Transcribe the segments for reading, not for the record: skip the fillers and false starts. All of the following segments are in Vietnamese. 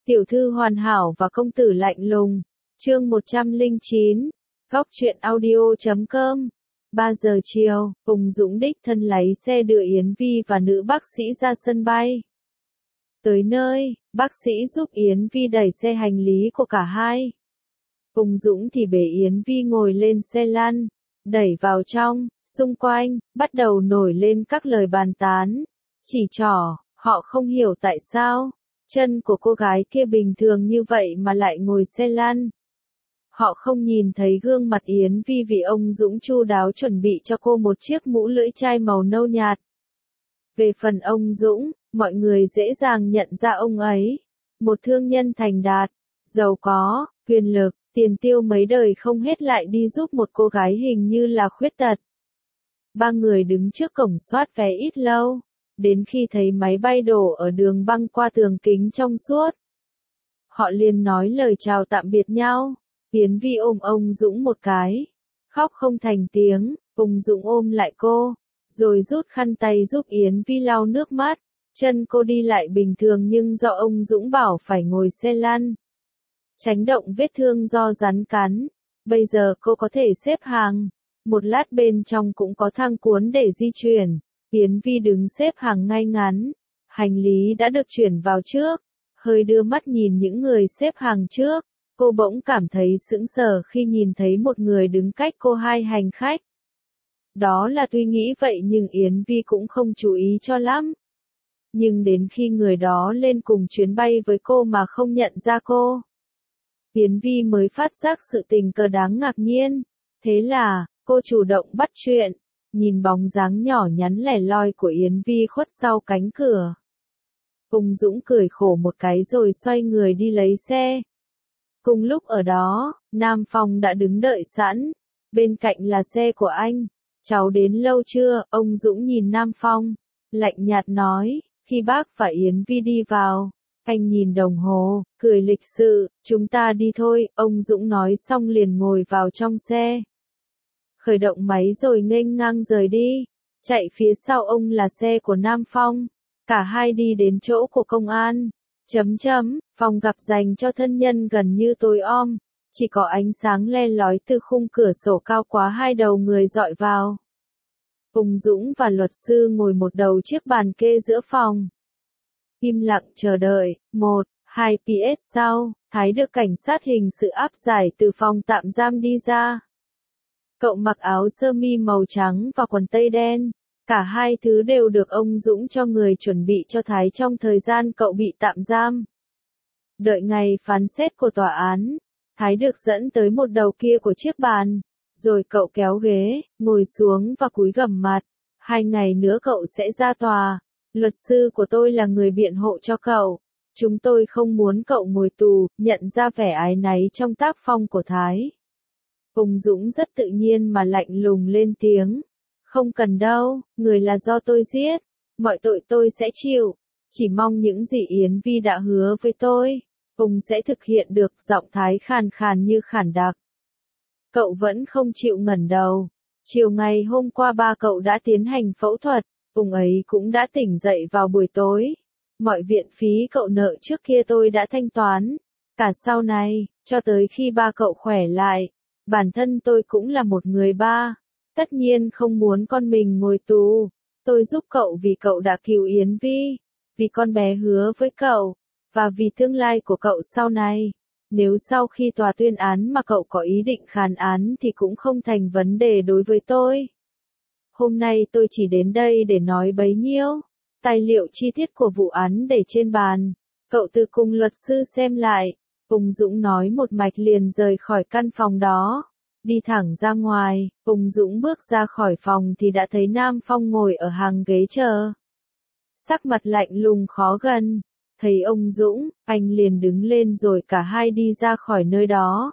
Tiểu thư hoàn hảo và công tử lạnh lùng. Chương 109. Góc truyện audio.com. 3 giờ chiều, Phùng Dũng đích thân lái xe đưa Yến Vi và nữ bác sĩ ra sân bay. Tới nơi, bác sĩ giúp Yến Vi đẩy xe hành lý của cả hai. Phùng Dũng thì bế Yến Vi ngồi lên xe lăn, đẩy vào trong, xung quanh, bắt đầu nổi lên các lời bàn tán, chỉ trỏ, họ không hiểu tại sao, chân của cô gái kia bình thường như vậy mà lại ngồi xe lăn. Họ không nhìn thấy gương mặt Yến Vi vì ông Dũng chu đáo chuẩn bị cho cô một chiếc mũ lưỡi chai màu nâu nhạt. Về phần ông Dũng, mọi người dễ dàng nhận ra ông ấy. Một thương nhân thành đạt, giàu có, quyền lực, tiền tiêu mấy đời không hết lại đi giúp một cô gái hình như là khuyết tật. Ba người đứng trước cổng soát vé ít lâu, đến khi thấy máy bay đổ ở đường băng qua tường kính trong suốt. Họ liền nói lời chào tạm biệt nhau. Yến Vi ôm ông Dũng một cái, khóc không thành tiếng. Phùng Dũng ôm lại cô, rồi rút khăn tay giúp Yến Vi lau nước mắt. Chân cô đi lại bình thường nhưng do ông Dũng bảo phải ngồi xe lăn, tránh động vết thương do rắn cắn. Bây giờ cô có thể xếp hàng. Một lát bên trong cũng có thang cuốn để di chuyển. Yến Vi đứng xếp hàng ngay ngắn. Hành lý đã được chuyển vào trước. Hơi đưa mắt nhìn những người xếp hàng trước. Cô bỗng cảm thấy sững sờ khi nhìn thấy một người đứng cách cô 2 hành khách. Đó là tuy nghĩ vậy nhưng Yến Vi cũng không chú ý cho lắm. Nhưng đến khi người đó lên cùng chuyến bay với cô mà không nhận ra cô, Yến Vi mới phát giác sự tình cờ đáng ngạc nhiên. Thế là, cô chủ động bắt chuyện, nhìn bóng dáng nhỏ nhắn lẻ loi của Yến Vi khuất sau cánh cửa. Phùng Dũng cười khổ một cái rồi xoay người đi lấy xe. Cùng lúc ở đó, Nam Phong đã đứng đợi sẵn. Bên cạnh là xe của anh. Cháu đến lâu chưa? Ông Dũng nhìn Nam Phong, lạnh nhạt nói, khi bác và Yến Vi đi vào. Anh nhìn đồng hồ, cười lịch sự, chúng ta đi thôi, ông Dũng nói xong liền ngồi vào trong xe. Khởi động máy rồi nghênh ngang rời đi. Chạy phía sau ông là xe của Nam Phong. Cả hai đi đến chỗ của công an. Phòng gặp dành cho thân nhân gần như tối om. Chỉ có ánh sáng le lói từ khung cửa sổ cao quá hai đầu người dọi vào. Phùng Dũng và luật sư ngồi một đầu chiếc bàn kê giữa phòng. Im lặng chờ đợi. 1-2 PS sau, Thái được cảnh sát hình sự áp giải từ phòng tạm giam đi ra. Cậu mặc áo sơ mi màu trắng và quần tây đen. Cả hai thứ đều được ông Dũng cho người chuẩn bị cho Thái trong thời gian cậu bị tạm giam. Đợi ngày phán xét của tòa án, Thái được dẫn tới một đầu kia của chiếc bàn. Rồi cậu kéo ghế, ngồi xuống và cúi gằm mặt. 2 ngày nữa cậu sẽ ra tòa. Luật sư của tôi là người biện hộ cho cậu. Chúng tôi không muốn cậu ngồi tù, nhận ra vẻ áy náy trong tác phong của Thái. Phùng Dũng rất tự nhiên mà lạnh lùng lên tiếng. Không cần đâu, người là do tôi giết. Mọi tội tôi sẽ chịu. Chỉ mong những gì Yến Vi đã hứa với tôi, Phùng sẽ thực hiện được. Giọng Thái khàn khàn như khản đặc. Cậu vẫn không chịu ngẩng đầu. Chiều ngày hôm qua ba cậu đã tiến hành phẫu thuật. Phùng ấy cũng đã tỉnh dậy vào buổi tối. Mọi viện phí cậu nợ trước kia tôi đã thanh toán. Cả sau này, cho tới khi ba cậu khỏe lại. Bản thân tôi cũng là một người ba. Tất nhiên không muốn con mình ngồi tù. Tôi giúp cậu vì cậu đã cứu Yến Vi. Vì con bé hứa với cậu. Và vì tương lai của cậu sau này. Nếu sau khi tòa tuyên án mà cậu có ý định kháng án thì cũng không thành vấn đề đối với tôi. Hôm nay tôi chỉ đến đây để nói bấy nhiêu. Tài liệu chi tiết của vụ án để trên bàn. Cậu tự cùng luật sư xem lại. Phùng Dũng nói một mạch liền rời khỏi căn phòng đó. Đi thẳng ra ngoài, Phùng Dũng bước ra khỏi phòng thì đã thấy Nam Phong ngồi ở hàng ghế chờ. Sắc mặt lạnh lùng khó gần. Thấy ông Dũng, anh liền đứng lên rồi cả hai đi ra khỏi nơi đó.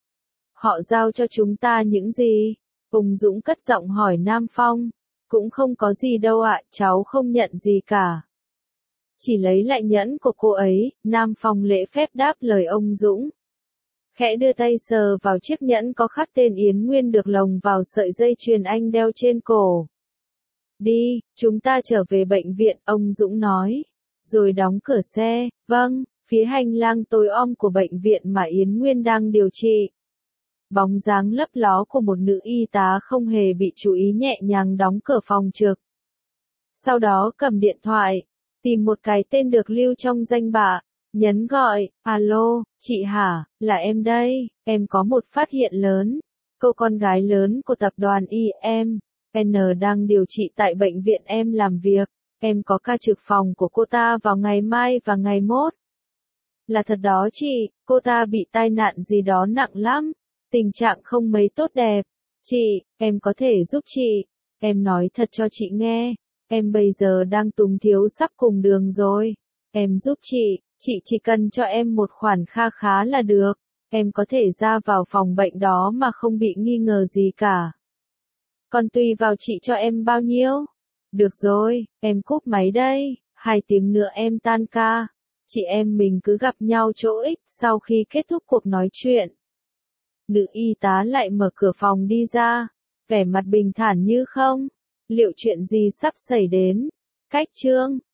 Họ giao cho chúng ta những gì? Phùng Dũng cất giọng hỏi Nam Phong. Cũng không có gì đâu ạ, cháu không nhận gì cả. Chỉ lấy lại nhẫn của cô ấy. Nam Phong lễ phép đáp lời ông Dũng. Khẽ đưa tay sờ vào chiếc nhẫn có khắc tên Yến Nguyên được lồng vào sợi dây chuyền anh đeo trên cổ. Đi, chúng ta trở về bệnh viện, ông Dũng nói. Rồi đóng cửa xe. Vâng, phía hành lang tối om của bệnh viện mà Yến Nguyên đang điều trị. Bóng dáng lấp ló của một nữ y tá không hề bị chú ý nhẹ nhàng đóng cửa phòng trực. Sau đó cầm điện thoại, tìm một cái tên được lưu trong danh bạ, nhấn gọi, alo, chị hả, là em đây, em có một phát hiện lớn. Cô con gái lớn của tập đoàn IM, N đang điều trị tại bệnh viện em làm việc, em có ca trực phòng của cô ta vào ngày mai và ngày mốt. Là thật đó chị, cô ta bị tai nạn gì đó nặng lắm, tình trạng không mấy tốt đẹp. Chị, em có thể giúp chị, em nói thật cho chị nghe, em bây giờ đang túng thiếu sắp cùng đường rồi. Em giúp chị chỉ cần cho em một khoản kha khá là được, em có thể ra vào phòng bệnh đó mà không bị nghi ngờ gì cả. Còn tùy vào chị cho em bao nhiêu. Được rồi, em cúp máy đây, 2 tiếng nữa em tan ca. Chị em mình cứ gặp nhau chỗ X sau khi kết thúc cuộc nói chuyện. Nữ y tá lại mở cửa phòng đi ra, vẻ mặt bình thản như không. Liệu chuyện gì sắp xảy đến? Cách chương